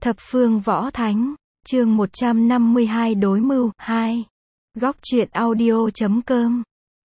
Thập phương võ thánh, chương 152 đối mưu, 2. Góc truyện audio.com.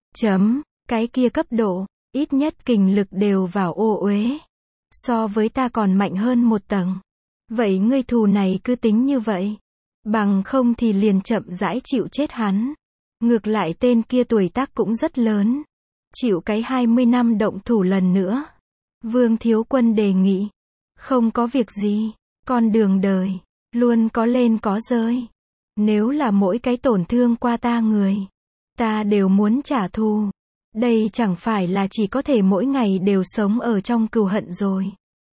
Cái kia cấp độ, ít nhất kình lực đều vào ô uế. So với ta còn mạnh hơn một tầng. Vậy ngươi thù này cứ tính như vậy. Bằng không thì liền chậm rãi chịu chết hắn. Ngược lại tên kia tuổi tác cũng rất lớn. Chịu cái 20 năm động thủ lần nữa. Vương Thiếu Quân đề nghị. Không có việc gì. Con đường đời, luôn có lên có rơi. Nếu là mỗi cái tổn thương qua ta người, ta đều muốn trả thù. Đây chẳng phải là chỉ có thể mỗi ngày đều sống ở trong cừu hận rồi.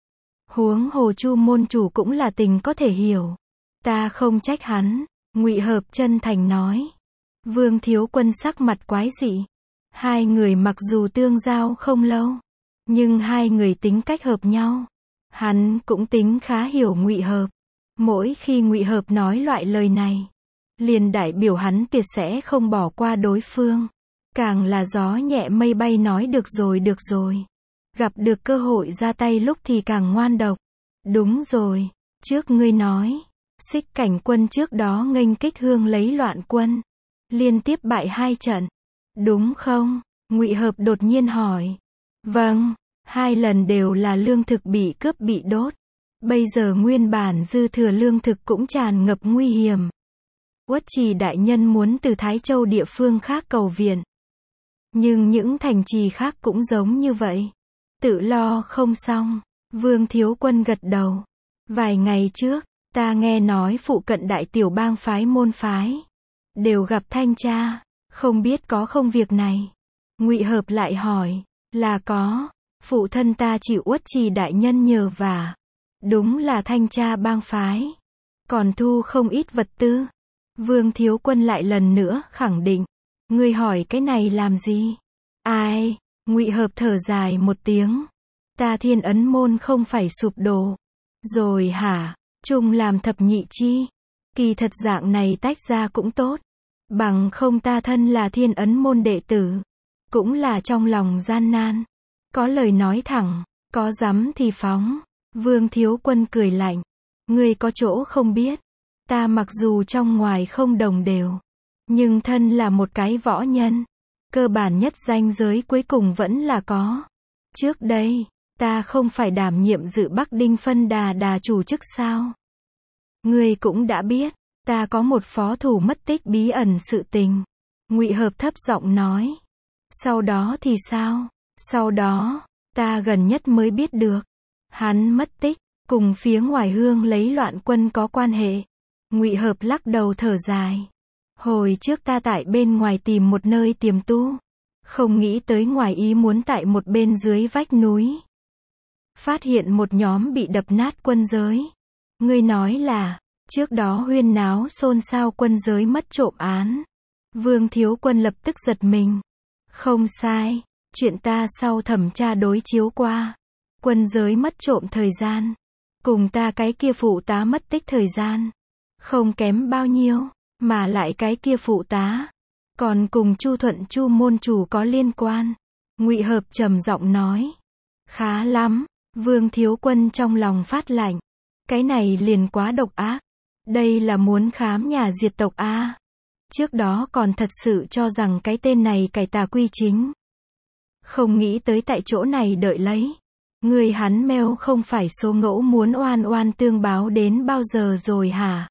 Huống hồ Chu môn chủ cũng là tình có thể hiểu. Ta không trách hắn, Ngụy Hợp chân thành nói. Vương Thiếu Quân sắc mặt quái dị. Hai người mặc dù tương giao không lâu, nhưng hai người tính cách hợp nhau. Hắn cũng tính khá hiểu Ngụy Hợp. Mỗi khi Ngụy Hợp nói loại lời này, liền đại biểu hắn tuyệt sẽ không bỏ qua đối phương. Càng là gió nhẹ mây bay nói được rồi. Gặp được cơ hội ra tay lúc thì càng ngoan độc. Đúng rồi, trước ngươi nói, Xích Cảnh Quân trước đó nghênh kích Hương lấy loạn quân, liên tiếp bại 2 trận. Đúng không? Ngụy Hợp đột nhiên hỏi. Vâng. 2 lần đều là lương thực bị cướp bị đốt. Bây giờ nguyên bản dư thừa lương thực cũng tràn ngập nguy hiểm. Uất Trì đại nhân muốn từ Thái Châu địa phương khác cầu viện. Nhưng những thành trì khác cũng giống như vậy. Tự lo không xong. Vương Thiếu Quân gật đầu. Vài ngày trước, ta nghe nói phụ cận đại tiểu bang phái môn phái đều gặp thanh tra, không biết có không việc này. Ngụy Hợp lại hỏi, là có. Phụ thân ta chịu Uất Trì đại nhân nhờ vả. Đúng là thanh tra bang phái. Còn thu không ít vật tư. Vương Thiếu Quân lại lần nữa khẳng định. Ngươi hỏi cái này làm gì? Ai? Ngụy Hợp thở dài một tiếng. Ta Thiên Ấn môn không phải sụp đổ. Rồi hả? Chung làm thập nhị chi. Kỳ thật dạng này tách ra cũng tốt. Bằng không ta thân là Thiên Ấn môn đệ tử. Cũng là trong lòng gian nan. Có lời nói thẳng, có dám thì phóng. Vương Thiếu Quân cười lạnh. Ngươi có chỗ không biết. Ta mặc dù trong ngoài không đồng đều, nhưng thân là một cái võ nhân. Cơ bản nhất ranh giới cuối cùng vẫn là có. Trước đây, ta không phải đảm nhiệm dự Bắc Đinh phân đà chủ chức sao? Ngươi cũng đã biết, ta có một phó thủ mất tích bí ẩn sự tình. Ngụy Hợp thấp giọng nói. Sau đó thì sao? Sau đó, ta gần nhất mới biết được. Hắn mất tích, cùng phía ngoài Hương lấy loạn quân có quan hệ. Ngụy Hợp lắc đầu thở dài. Hồi trước ta tại bên ngoài tìm một nơi tiềm tu. Không nghĩ tới ngoài ý muốn tại một bên dưới vách núi. Phát hiện một nhóm bị đập nát quân giới. Ngươi nói là, trước đó huyên náo xôn xao quân giới mất trộm án. Vương Thiếu Quân lập tức giật mình. Không sai. Chuyện ta sau thẩm tra đối chiếu qua. Quân giới mất trộm thời gian. Cùng ta cái kia phụ tá mất tích thời gian. Không kém bao nhiêu. Mà lại cái kia phụ tá. Còn cùng Chu Thuận Chu môn chủ có liên quan. Ngụy Hợp trầm giọng nói. Khá lắm. Vương Thiếu Quân trong lòng phát lạnh. Cái này liền quá độc ác. Đây là muốn khám nhà diệt tộc a. Trước đó còn thật sự cho rằng cái tên này cải tà quy chính. Không nghĩ tới tại chỗ này đợi lấy. Người hắn meo không phải số ngẫu muốn oan oan tương báo đến bao giờ rồi hả?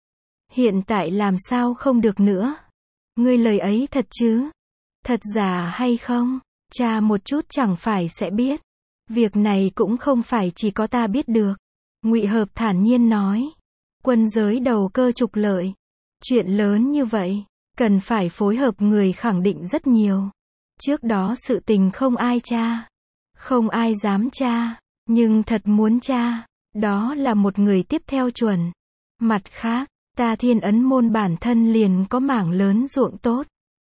Hiện tại làm sao không được nữa? Ngươi lời ấy thật chứ? Thật giả hay không? Tra một chút chẳng phải sẽ biết. Việc này cũng không phải chỉ có ta biết được. Ngụy Hợp thản nhiên nói. Quân giới đầu cơ trục lợi. Chuyện lớn như vậy, cần phải phối hợp người khẳng định rất nhiều. Trước đó sự tình không ai tra. Không ai dám tra. Nhưng thật muốn tra. Đó là một người tiếp theo chuẩn. Mặt khác, ta Thiên Ấn môn bản thân liền có mảng lớn ruộng tốt.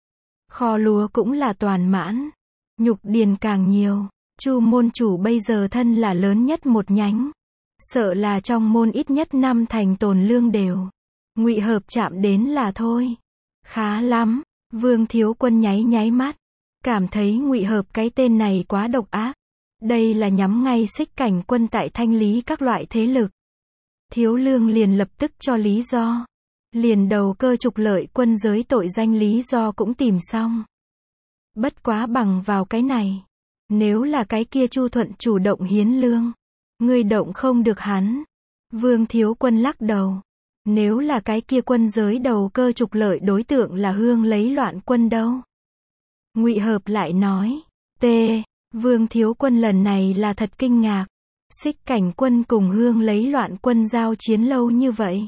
Kho lúa cũng là toàn mãn. Nhục điền càng nhiều. Chu môn chủ bây giờ thân là lớn nhất một nhánh. Sợ là trong môn ít nhất 5 thành tồn lương đều. Ngụy Hợp chạm đến là thôi. Khá lắm. Vương Thiếu Quân nháy mắt. Cảm thấy Ngụy Hợp cái tên này quá độc ác. Đây là nhắm ngay Xích Cảnh Quân tại thanh lý các loại thế lực. Thiếu Lương liền lập tức cho lý do. Liền đầu cơ trục lợi quân giới tội danh lý do cũng tìm xong. Bất quá bằng vào cái này. Nếu là cái kia Chu Thuận chủ động hiến lương. Ngươi động không được hắn. Vương Thiếu Quân lắc đầu. Nếu là cái kia quân giới đầu cơ trục lợi đối tượng là Hương lấy loạn quân đâu? Ngụy Hợp lại nói. Vương Thiếu Quân lần này là thật kinh ngạc. Xích Cảnh quân cùng Hương lấy loạn quân giao chiến lâu như vậy.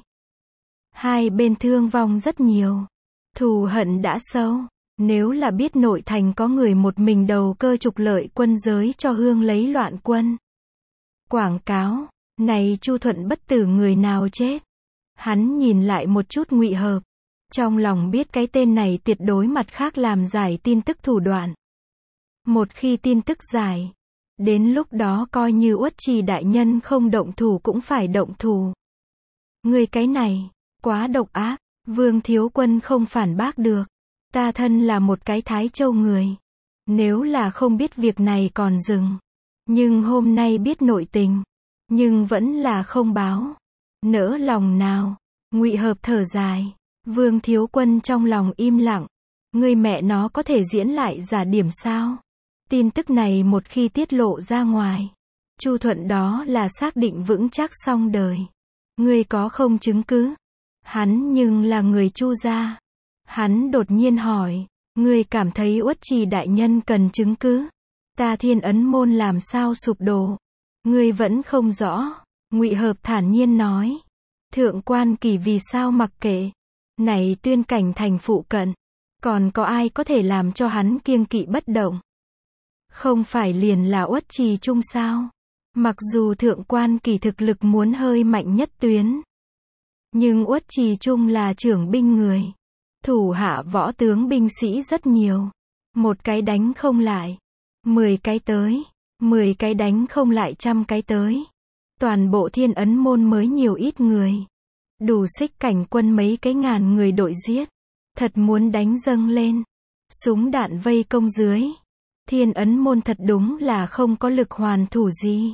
Hai bên thương vong rất nhiều. Thù hận đã sâu. Nếu là biết nội thành có người một mình đầu cơ trục lợi quân giới cho Hương lấy loạn quân. Quảng cáo. Này Chu Thuận bất tử người nào chết. Hắn nhìn lại một chút Ngụy Hợp. Trong lòng biết cái tên này tuyệt đối mặt khác làm giải tin tức thủ đoạn. Một khi tin tức giải. Đến lúc đó coi như Uất Trì đại nhân không động thủ cũng phải động thủ. Người cái này, quá độc ác. Vương Thiếu Quân không phản bác được. Ta thân là một cái Thái Châu người. Nếu là không biết việc này còn dừng. Nhưng hôm nay biết nội tình. Nhưng vẫn là không báo. Nỡ lòng nào. Ngụy Hợp thở dài. Vương Thiếu Quân trong lòng im lặng. Người mẹ nó có thể diễn lại giả điểm sao? Tin tức này một khi tiết lộ ra ngoài. Chu Thuận đó là xác định vững chắc xong đời. Ngươi có không chứng cứ? Hắn nhưng là người Chu gia. Hắn đột nhiên hỏi. Ngươi cảm thấy Uất Trì đại nhân cần chứng cứ? Ta Thiên Ấn môn làm sao sụp đổ? Ngươi vẫn không rõ. Ngụy Hợp thản nhiên nói. Thượng quan Kỳ vì sao mặc kệ? Này Tuyên Cảnh thành phụ cận. Còn có ai có thể làm cho hắn kiêng kỵ bất động? Không phải liền là Uất Trì Trung sao? Mặc dù Thượng quan Kỳ thực lực muốn hơi mạnh nhất tuyến. Nhưng Uất Trì Trung là trưởng binh người. Thủ hạ võ tướng binh sĩ rất nhiều. Một cái đánh không lại. 10 cái tới. 10 cái đánh không lại 100 cái tới. Toàn bộ Thiên Ấn môn mới nhiều ít người. Đủ Xích Cảnh quân mấy cái ngàn người đội giết. Thật muốn đánh dâng lên. Súng đạn vây công dưới. Thiên Ấn môn thật đúng là không có lực hoàn thủ gì.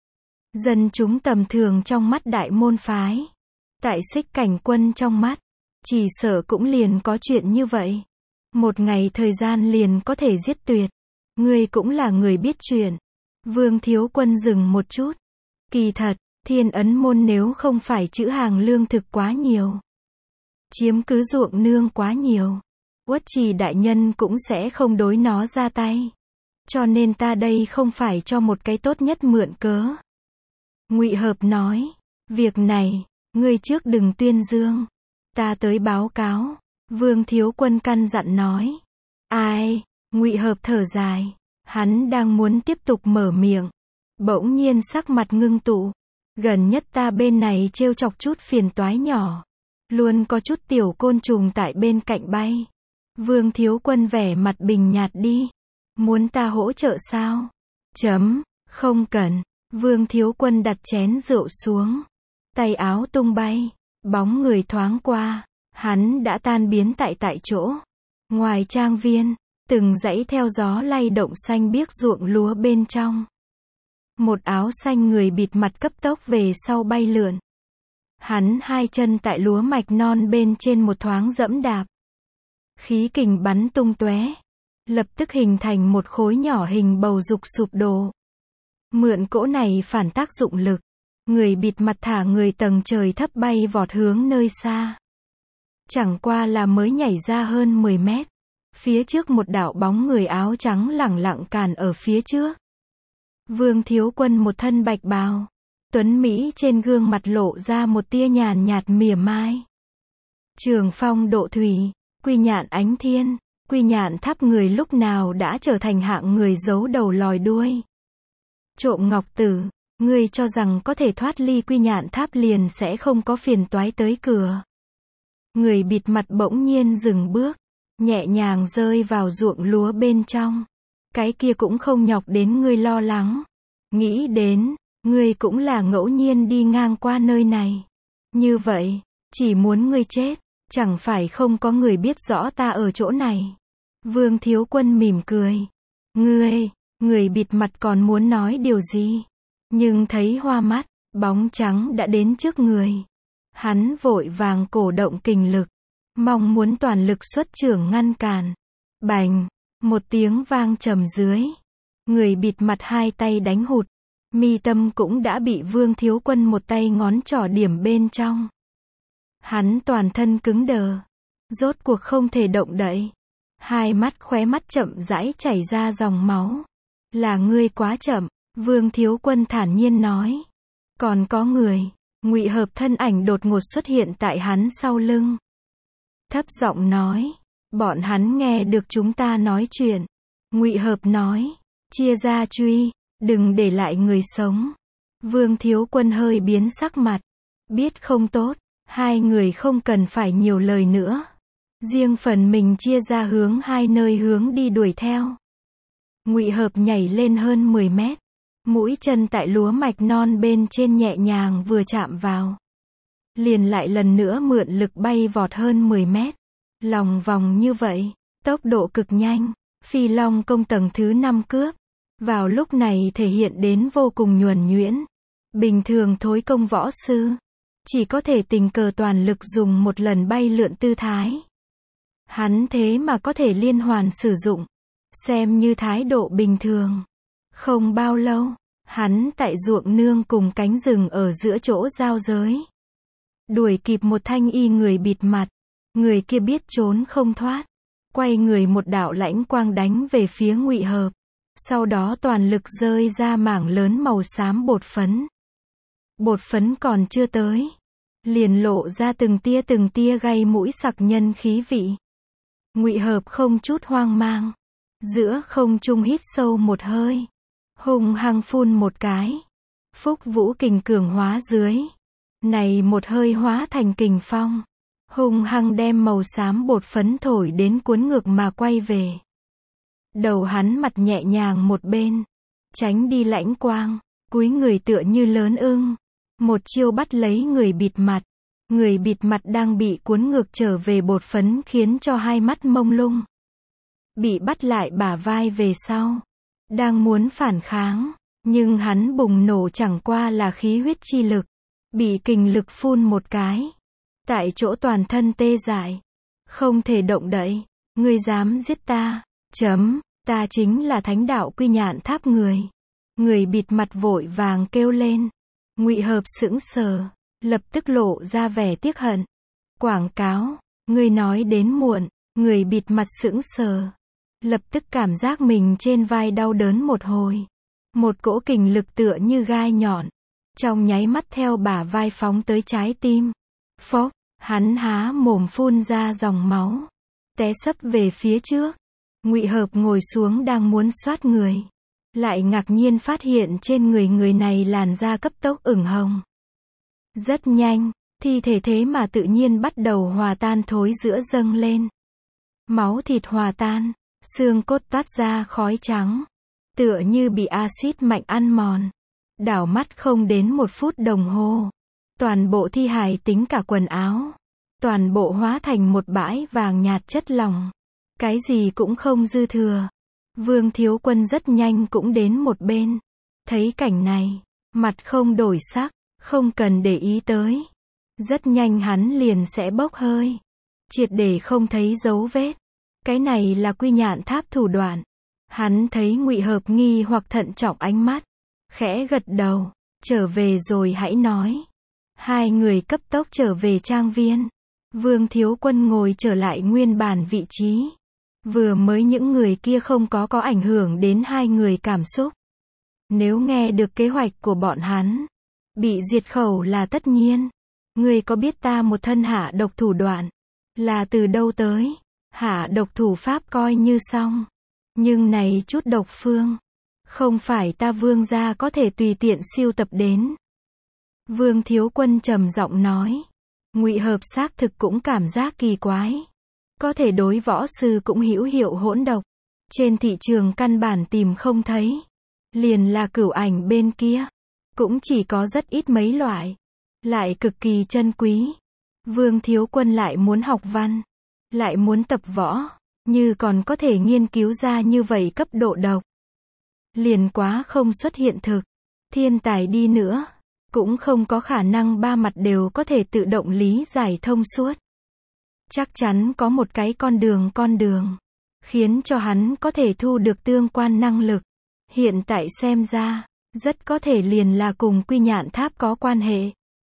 Dân chúng tầm thường trong mắt đại môn phái. Tại Xích Cảnh quân trong mắt. Chỉ sợ cũng liền có chuyện như vậy. Một ngày thời gian liền có thể giết tuyệt. Ngươi cũng là người biết chuyện. Vương Thiếu Quân dừng một chút. Kỳ thật, Thiên Ấn môn nếu không phải trữ hàng lương thực quá nhiều. Chiếm cứ ruộng nương quá nhiều. Uất Trì đại nhân cũng sẽ không đối nó ra tay. Cho nên ta đây không phải cho một cái tốt nhất mượn cớ. Ngụy Hợp nói. Việc này, ngươi trước đừng tuyên dương. Ta tới báo cáo. Vương Thiếu Quân căn dặn nói. Ai? Ngụy Hợp thở dài. Hắn đang muốn tiếp tục mở miệng. Bỗng nhiên sắc mặt ngưng tụ. Gần nhất ta bên này trêu chọc chút phiền toái nhỏ. Luôn có chút tiểu côn trùng tại bên cạnh bay. Vương Thiếu Quân vẻ mặt bình nhạt đi. Muốn ta hỗ trợ sao? Không cần. Vương Thiếu Quân đặt chén rượu xuống. Tay áo tung bay. Bóng người thoáng qua. Hắn đã tan biến tại chỗ. Ngoài trang viên. Từng dãy theo gió lay động xanh biếc ruộng lúa bên trong. Một áo xanh người bịt mặt cấp tốc về sau bay lượn. Hắn hai chân tại lúa mạch non bên trên một thoáng dẫm đạp. Khí kình bắn tung tóe. Lập tức hình thành một khối nhỏ hình bầu dục sụp đổ. Mượn cỗ này phản tác dụng lực. Người bịt mặt thả người tầng trời thấp bay vọt hướng nơi xa. Chẳng qua là mới nhảy ra hơn 10 mét. Phía trước một đạo bóng người áo trắng lẳng lặng cản ở phía trước. Vương Thiếu Quân một thân bạch bào. Tuấn Mỹ trên gương mặt lộ ra một tia nhàn nhạt mỉa mai. Trường phong độ thủy, Quy Nhạn ánh thiên, Quy Nhạn tháp người lúc nào đã trở thành hạng người giấu đầu lòi đuôi. Trộm ngọc tử, ngươi cho rằng có thể thoát ly Quy Nhạn tháp liền sẽ không có phiền toái tới cửa. Người bịt mặt bỗng nhiên dừng bước, nhẹ nhàng rơi vào ruộng lúa bên trong. Cái kia cũng không nhọc đến ngươi lo lắng. Nghĩ đến, ngươi cũng là ngẫu nhiên đi ngang qua nơi này. Như vậy, chỉ muốn ngươi chết, chẳng phải không có người biết rõ ta ở chỗ này. Vương Thiếu Quân mỉm cười. Người bịt mặt còn muốn nói điều gì? Nhưng thấy hoa mắt, Bóng trắng đã đến trước người. Hắn vội vàng cổ động kình lực, mong muốn toàn lực xuất chưởng ngăn cản. Bành, một tiếng vang trầm dưới. Người bịt mặt hai tay đánh hụt. Mi tâm cũng đã bị Vương Thiếu Quân một tay ngón trỏ điểm bên trong. Hắn toàn thân cứng đờ. Rốt cuộc không thể động đậy. Hai mắt khóe mắt chậm rãi chảy ra dòng máu. Là ngươi quá chậm, Vương Thiếu Quân thản nhiên nói. Còn có người. Ngụy Hợp thân ảnh đột ngột xuất hiện tại hắn sau lưng. Thấp giọng nói. Bọn hắn nghe được chúng ta nói chuyện. Ngụy Hợp nói. Chia ra truy, đừng để lại người sống. Vương Thiếu Quân hơi biến sắc mặt. Biết không tốt, hai người không cần phải nhiều lời nữa. Riêng phần mình chia ra hướng hai nơi hướng đi đuổi theo. Ngụy Hợp nhảy lên hơn 10 mét. Mũi chân tại lúa mạch non bên trên nhẹ nhàng vừa chạm vào. Liền lại lần nữa mượn lực bay vọt hơn 10 mét. Lòng vòng như vậy, tốc độ cực nhanh. Phi Long công tầng thứ 5 cướp. Vào lúc này thể hiện đến vô cùng nhuần nhuyễn. Bình thường thối công võ sư. Chỉ có thể tình cờ toàn lực dùng một lần bay lượn tư thái. Hắn thế mà có thể liên hoàn sử dụng. Xem như thái độ bình thường. Không bao lâu, hắn tại ruộng nương cùng cánh rừng ở giữa chỗ giao giới. Đuổi kịp một thanh y người bịt mặt. Người kia biết trốn không thoát. Quay người một đạo lãnh quang đánh về phía Ngụy Hợp. Sau đó toàn lực rơi ra mảng lớn màu xám bột phấn. Bột phấn còn chưa tới. Liền lộ ra từng tia gây mũi sặc nhân khí vị. Ngụy Hợp không chút hoang mang. Giữa không trung hít sâu một hơi. Hùng hăng phun một cái. Phúc vũ kình cường hóa dưới. Này một hơi hóa thành kình phong. Hùng hăng đem màu xám bột phấn thổi đến cuốn ngược mà quay về. Đầu hắn mặt nhẹ nhàng một bên. Tránh đi lãnh quang. Cúi người tựa như lớn ưng. Một chiêu bắt lấy người bịt mặt. Người bịt mặt đang bị cuốn ngược trở về bột phấn khiến cho hai mắt mông lung. Bị bắt lại bả vai về sau. Đang muốn phản kháng. Nhưng hắn bùng nổ chẳng qua là khí huyết chi lực. Bị kình lực phun một cái. Tại chỗ toàn thân tê dại. Không thể động đậy. Ngươi dám giết ta. Ta chính là Thánh Đạo Quy Nhạn Tháp người. Người bịt mặt vội vàng kêu lên. Ngụy Hợp sững sờ. Lập tức lộ ra vẻ tiếc hận. Quảng cáo. Ngươi nói đến muộn. Người bịt mặt sững sờ. Lập tức cảm giác mình trên vai đau đớn một hồi. Một cỗ kình lực tựa như gai nhọn. Trong nháy mắt theo bả vai phóng tới trái tim. Phốc, hắn há mồm phun ra dòng máu. Té sấp về phía trước. Ngụy Hợp ngồi xuống đang muốn xoát người. Lại ngạc nhiên phát hiện trên người này làn da cấp tốc ửng hồng. Rất nhanh, thi thể thế mà tự nhiên bắt đầu hòa tan thối rữa dâng lên. Máu thịt hòa tan, xương cốt toát ra khói trắng. Tựa như bị axit mạnh ăn mòn. Đảo mắt không đến 1 phút đồng hồ. Toàn bộ thi hài tính cả quần áo. Toàn bộ hóa thành một bãi vàng nhạt chất lỏng. Cái gì cũng không dư thừa. Vương Thiếu Quân rất nhanh cũng đến một bên. Thấy cảnh này, mặt không đổi sắc, không cần để ý tới. Rất nhanh hắn liền sẽ bốc hơi. Triệt để không thấy dấu vết. Cái này là Quy Nhạn Tháp thủ đoạn. Hắn thấy Ngụy Hợp nghi hoặc thận trọng ánh mắt. Khẽ gật đầu, trở về rồi hãy nói. Hai người cấp tốc trở về trang viên. Vương Thiếu Quân ngồi trở lại nguyên bản vị trí. Vừa mới những người kia không có ảnh hưởng đến hai người cảm xúc. Nếu nghe được kế hoạch của bọn hắn, bị diệt khẩu là tất nhiên. Ngươi có biết ta một thân hạ độc thủ đoạn là từ đâu tới? Hạ độc thủ pháp coi như xong. Nhưng này chút độc phương, không phải ta Vương gia có thể tùy tiện siêu tập đến. Vương Thiếu Quân trầm giọng nói. Ngụy Hợp xác thực cũng cảm giác kỳ quái. Có thể đối võ sư cũng hữu hiệu hỗn độc. Trên thị trường căn bản tìm không thấy. Liền là Cửu Ảnh bên kia. Cũng chỉ có rất ít mấy loại. Lại cực kỳ chân quý. Vương Thiếu Quân lại muốn học văn. Lại muốn tập võ. Như còn có thể nghiên cứu ra như vậy cấp độ độc. Liền quá không xuất hiện thực. Thiên tài đi nữa. cũng không có khả năng ba mặt đều có thể tự động lý giải thông suốt. Chắc chắn có một cái con đường, khiến cho hắn có thể thu được tương quan năng lực. Hiện tại xem ra, rất có thể liền là cùng Quy Nhạn Tháp có quan hệ.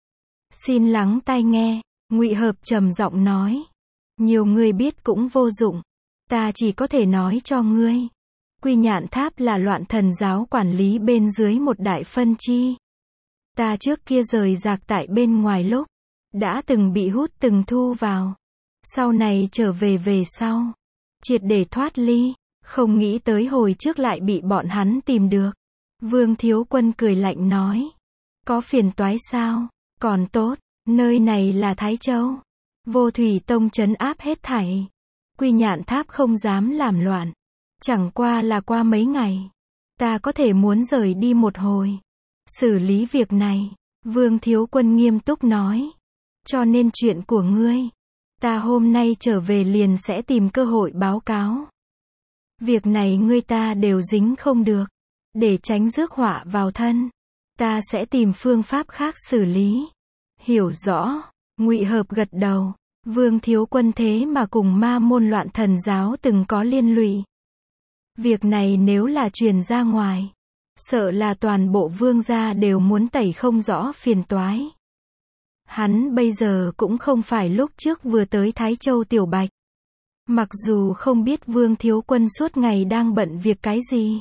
Xin lắng tai nghe, Ngụy Hợp trầm giọng nói. Nhiều người biết cũng vô dụng. Ta chỉ có thể nói cho ngươi. Quy Nhạn Tháp là Loạn Thần giáo quản lý bên dưới một đại phân chi. Ta trước kia rời rạc tại bên ngoài lúc, đã từng bị hút từng thu vào. Sau này trở về sau, triệt để thoát ly, không nghĩ tới hồi trước lại bị bọn hắn tìm được. Vương Thiếu Quân cười lạnh nói. Có phiền toái sao? Còn tốt, nơi này là Thái Châu. Vô Thủy Tông trấn áp hết thảy. Quy Nhạn Tháp không dám làm loạn. Chẳng qua là qua mấy ngày, ta có thể muốn rời đi một hồi. Xử lý việc này, Vương Thiếu Quân nghiêm túc nói. Cho nên chuyện của ngươi, ta hôm nay trở về liền sẽ tìm cơ hội báo cáo. Việc này ngươi ta đều dính không được. Để tránh rước họa vào thân, ta sẽ tìm phương pháp khác xử lý. Hiểu rõ, Ngụy Hợp gật đầu. Vương Thiếu Quân thế mà cùng ma môn Loạn Thần giáo từng có liên lụy. Việc này nếu là truyền ra ngoài, sợ là toàn bộ vương gia đều muốn tẩy không rõ phiền toái. Hắn bây giờ cũng không phải lúc trước vừa tới Thái Châu Tiểu Bạch. Mặc dù không biết Vương Thiếu Quân suốt ngày đang bận việc cái gì.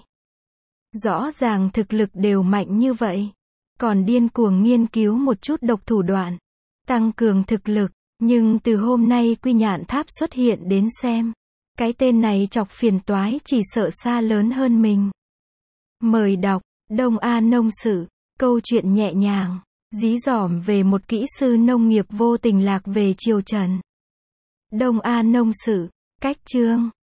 Rõ ràng thực lực đều mạnh như vậy. Còn điên cuồng nghiên cứu một chút độc thủ đoạn. Tăng cường thực lực. Nhưng từ hôm nay Quy Nhạn Tháp xuất hiện đến xem. Cái tên này chọc phiền toái chỉ sợ xa lớn hơn mình. Mời đọc, Đông A Nông Sự. Câu chuyện nhẹ nhàng, dí dỏm về một kỹ sư nông nghiệp vô tình lạc về triều Trần. Đông A Nông Sự. Cách chương